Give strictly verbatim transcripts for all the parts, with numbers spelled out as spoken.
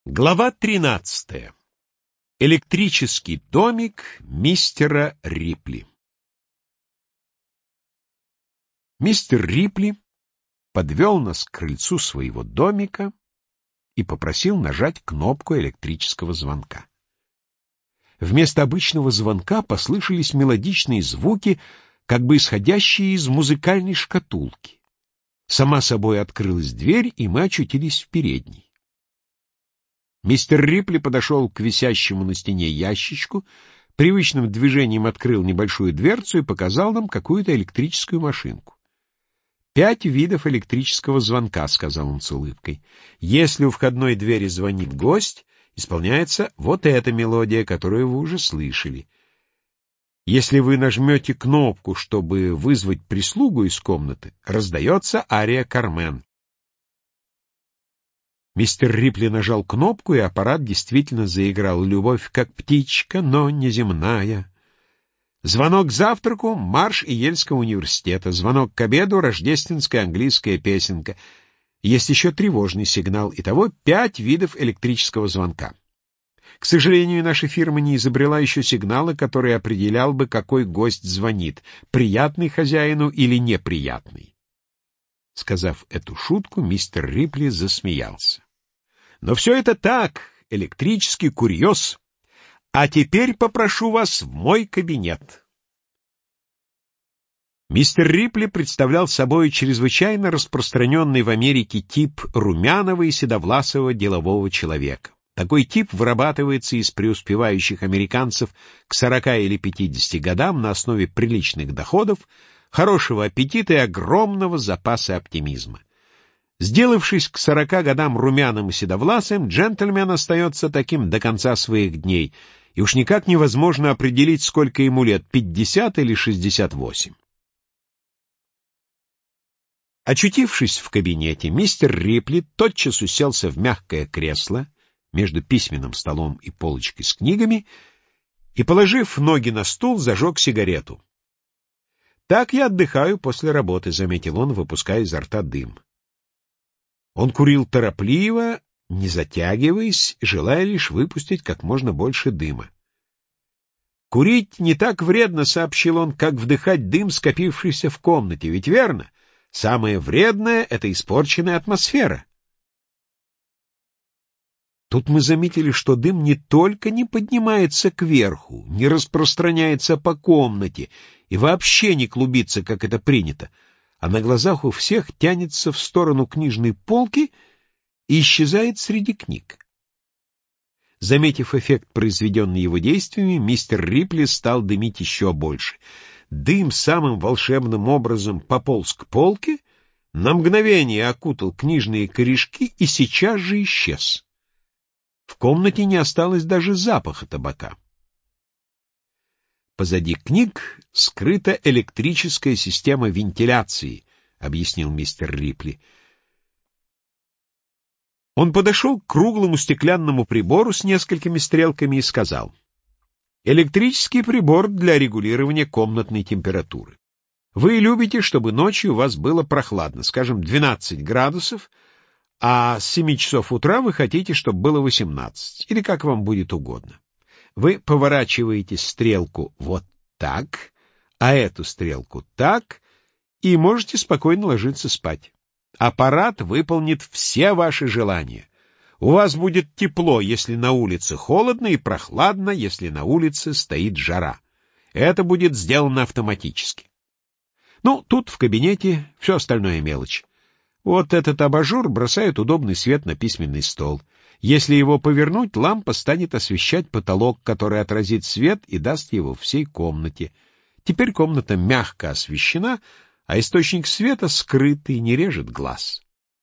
Глава тринадцатая. Электрический домик мистера Рипли. Мистер Рипли подвел нас к крыльцу своего домика и попросил нажать кнопку электрического звонка. Вместо обычного звонка послышались мелодичные звуки, как бы исходящие из музыкальной шкатулки. Сама собой открылась дверь, и мы очутились в передней. Мистер Рипли подошел к висящему на стене ящичку, привычным движением открыл небольшую дверцу и показал нам какую-то электрическую машинку. «Пять видов электрического звонка», — сказал он с улыбкой. «Если у входной двери звонит гость, исполняется вот эта мелодия, которую вы уже слышали. Если вы нажмете кнопку, чтобы вызвать прислугу из комнаты, раздается ария «Кармен». Мистер Рипли нажал кнопку, и аппарат действительно заиграл «Любовь, как птичка, но неземная». Звонок к завтраку — марш Йельского университета. Звонок к обеду — рождественская английская песенка. Есть еще тревожный сигнал. Итого пять видов электрического звонка. К сожалению, наша фирма не изобрела еще сигнала, который определял бы, какой гость звонит — приятный хозяину или неприятный. Сказав эту шутку, мистер Рипли засмеялся. Но все это так, электрический курьез. А теперь попрошу вас в мой кабинет. Мистер Рипли представлял собой чрезвычайно распространенный в Америке тип румяного и седовласого делового человека. Такой тип вырабатывается из преуспевающих американцев к сорока или пятидесяти годам на основе приличных доходов, хорошего аппетита и огромного запаса оптимизма. Сделавшись к сорока годам румяным и седовласым, джентльмен остается таким до конца своих дней, и уж никак невозможно определить, сколько ему лет — пятьдесят или шестьдесят восемь. Очутившись в кабинете, мистер Рипли тотчас уселся в мягкое кресло между письменным столом и полочкой с книгами и, положив ноги на стул, зажег сигарету. «Так я отдыхаю после работы», — заметил он, выпуская изо рта дым. Он курил торопливо, не затягиваясь, желая лишь выпустить как можно больше дыма. «Курить не так вредно», — сообщил он, — «как вдыхать дым, скопившийся в комнате. Ведь верно? Самое вредное — это испорченная атмосфера». Тут мы заметили, что дым не только не поднимается кверху, не распространяется по комнате и вообще не клубится, как это принято, а на глазах у всех тянется в сторону книжной полки и исчезает среди книг. Заметив эффект, произведенный его действиями, мистер Рипли стал дымить еще больше. Дым самым волшебным образом пополз к полке, на мгновение окутал книжные корешки и сейчас же исчез. В комнате не осталось даже запаха табака. «Позади книг скрыта электрическая система вентиляции», — объяснил мистер Рипли. Он подошел к круглому стеклянному прибору с несколькими стрелками и сказал: «Электрический прибор для регулирования комнатной температуры. Вы любите, чтобы ночью у вас было прохладно, скажем, двенадцать градусов, а с семи часов утра вы хотите, чтобы было восемнадцать, или как вам будет угодно. Вы поворачиваете стрелку вот так, а эту стрелку так, и можете спокойно ложиться спать. Аппарат выполнит все ваши желания. У вас будет тепло, если на улице холодно, и прохладно, если на улице стоит жара. Это будет сделано автоматически. Ну, тут в кабинете все остальное мелочь. Вот этот абажур бросает удобный свет на письменный стол. Если его повернуть, лампа станет освещать потолок, который отразит свет и даст его всей комнате. Теперь комната мягко освещена, а источник света скрыт и не режет глаз».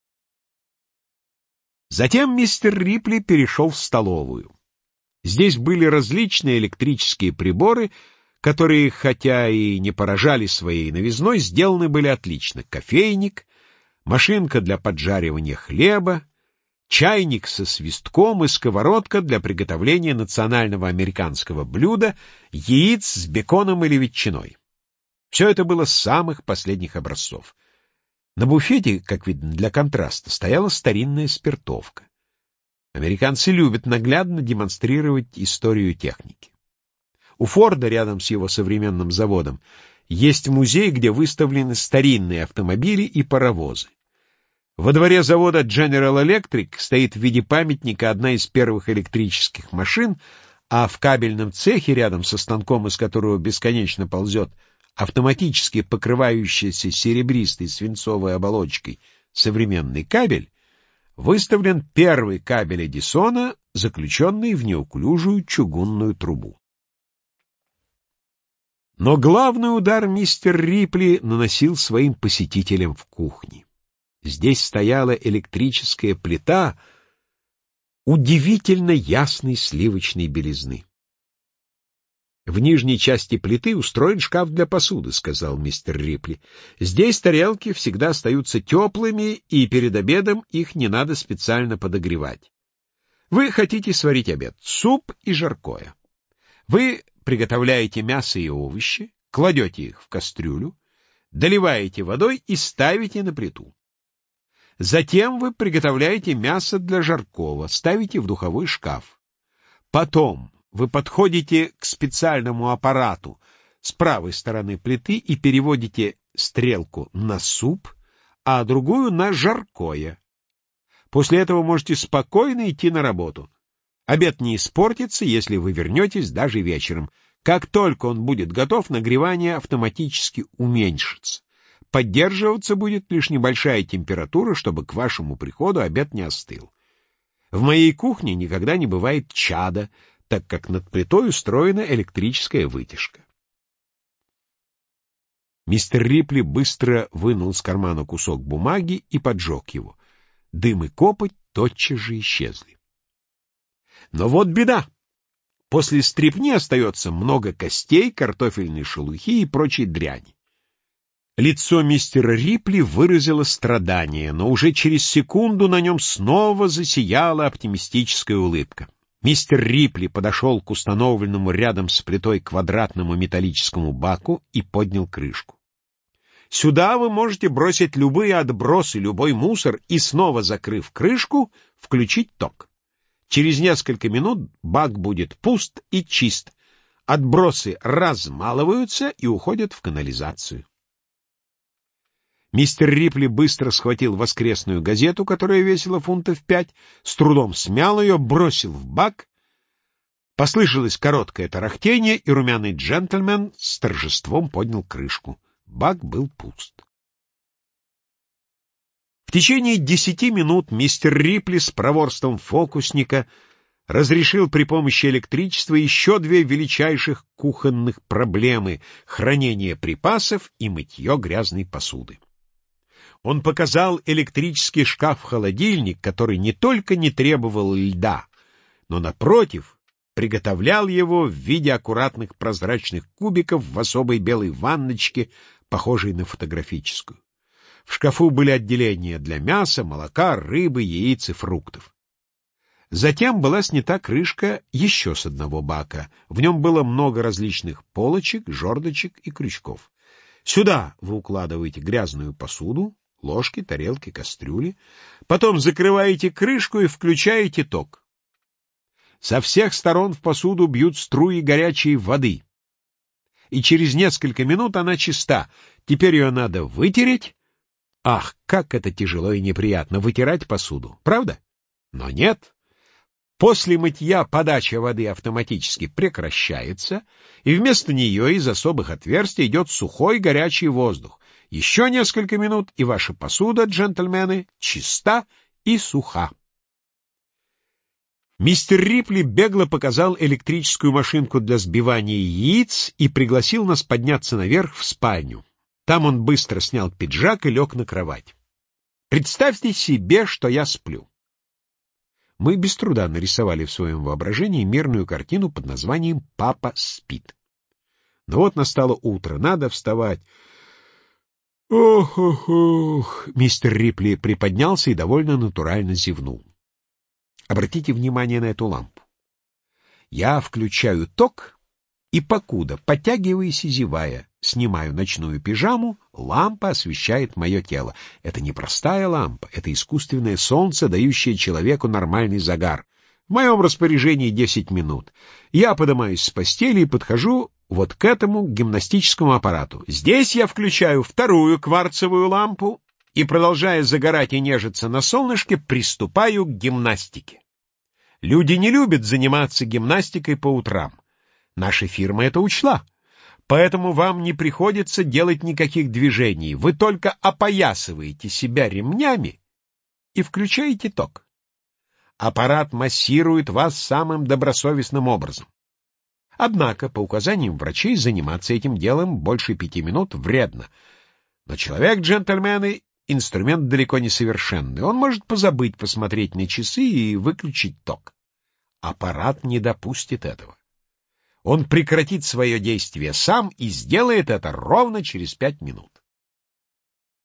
Затем мистер Рипли перешел в столовую. Здесь были различные электрические приборы, которые, хотя и не поражали своей новизной, сделаны были отлично. Кофейник, машинка для поджаривания хлеба, чайник со свистком и сковородка для приготовления национального американского блюда — яиц с беконом или ветчиной. Все это было самых последних образцов. На буфете, как видно, для контраста, стояла старинная спиртовка. Американцы любят наглядно демонстрировать историю техники. У Форда, рядом с его современным заводом, есть музей, где выставлены старинные автомобили и паровозы. Во дворе завода General Electric стоит в виде памятника одна из первых электрических машин, а в кабельном цехе, рядом со станком, из которого бесконечно ползет автоматически покрывающийся серебристой свинцовой оболочкой современный кабель, выставлен первый кабель Эдисона, заключенный в неуклюжую чугунную трубу. Но главный удар мистер Рипли наносил своим посетителям в кухне. Здесь стояла электрическая плита удивительно ясной сливочной белизны. «В нижней части плиты устроен шкаф для посуды», — сказал мистер Рипли. «Здесь тарелки всегда остаются теплыми, и перед обедом их не надо специально подогревать. Вы хотите сварить обед, суп и жаркое. Вы приготовляете мясо и овощи, кладете их в кастрюлю, доливаете водой и ставите на плиту. Затем вы приготовляете мясо для жаркого, ставите в духовой шкаф. Потом вы подходите к специальному аппарату с правой стороны плиты и переводите стрелку на суп, а другую на жаркое. После этого можете спокойно идти на работу. Обед не испортится, если вы вернетесь даже вечером. Как только он будет готов, нагревание автоматически уменьшится. Поддерживаться будет лишь небольшая температура, чтобы к вашему приходу обед не остыл. В моей кухне никогда не бывает чада, так как над плитой устроена электрическая вытяжка». Мистер Рипли быстро вынул из кармана кусок бумаги и поджег его. Дым и копоть тотчас же исчезли. Но вот беда. После стрипни остается много костей, картофельной шелухи и прочей дряни. Лицо мистера Рипли выразило страдание, но уже через секунду на нем снова засияла оптимистическая улыбка. Мистер Рипли подошел к установленному рядом с плитой квадратному металлическому баку и поднял крышку. Сюда вы можете бросить любые отбросы, любой мусор и, снова закрыв крышку, включить ток. Через несколько минут бак будет пуст и чист. Отбросы размалываются и уходят в канализацию. Мистер Рипли быстро схватил воскресную газету, которая весила фунтов пять, с трудом смял ее, бросил в бак. Послышалось короткое тарахтение, и румяный джентльмен с торжеством поднял крышку. Бак был пуст. В течение десяти минут мистер Рипли с проворством фокусника разрешил при помощи электричества еще две величайших кухонных проблемы — хранение припасов и мытье грязной посуды. Он показал электрический шкаф-холодильник, который не только не требовал льда, но, напротив, приготовлял его в виде аккуратных прозрачных кубиков в особой белой ванночке, похожей на фотографическую. В шкафу были отделения для мяса, молока, рыбы, яиц и фруктов. Затем была снята крышка еще с одного бака. В нем было много различных полочек, жердочек и крючков. Сюда вы укладываете грязную посуду, ложки, тарелки, кастрюли. Потом закрываете крышку и включаете ток. Со всех сторон в посуду бьют струи горячей воды. И через несколько минут она чиста. Теперь ее надо вытереть. Ах, как это тяжело и неприятно вытирать посуду, правда? Но нет. После мытья подача воды автоматически прекращается, и вместо нее из особых отверстий идет сухой горячий воздух. Еще несколько минут, и ваша посуда, джентльмены, чиста и суха. Мистер Рипли бегло показал электрическую машинку для сбивания яиц и пригласил нас подняться наверх в спальню. Там он быстро снял пиджак и лег на кровать. Представьте себе, что я сплю. Мы без труда нарисовали в своем воображении мирную картину под названием «Папа спит». Но вот настало утро, надо вставать. Ох, ох, ох! Мистер Рипли приподнялся и довольно натурально зевнул. Обратите внимание на эту лампу. Я включаю ток, И покуда, потягиваясь и зевая, снимаю ночную пижаму, лампа освещает мое тело. Это не простая лампа, это искусственное солнце, дающее человеку нормальный загар. В моем распоряжении десять минут. Я поднимаюсь с постели и подхожу вот к этому гимнастическому аппарату. Здесь я включаю вторую кварцевую лампу и, продолжая загорать и нежиться на солнышке, приступаю к гимнастике. Люди не любят заниматься гимнастикой по утрам. Наша фирма это учла. Поэтому вам не приходится делать никаких движений. Вы только опоясываете себя ремнями и включаете ток. Аппарат массирует вас самым добросовестным образом. Однако, по указаниям врачей, заниматься этим делом больше пяти минут вредно. Но человек, джентльмены, инструмент далеко не совершенный. Он может позабыть посмотреть на часы и выключить ток. Аппарат не допустит этого. Он прекратит свое действие сам и сделает это ровно через пять минут.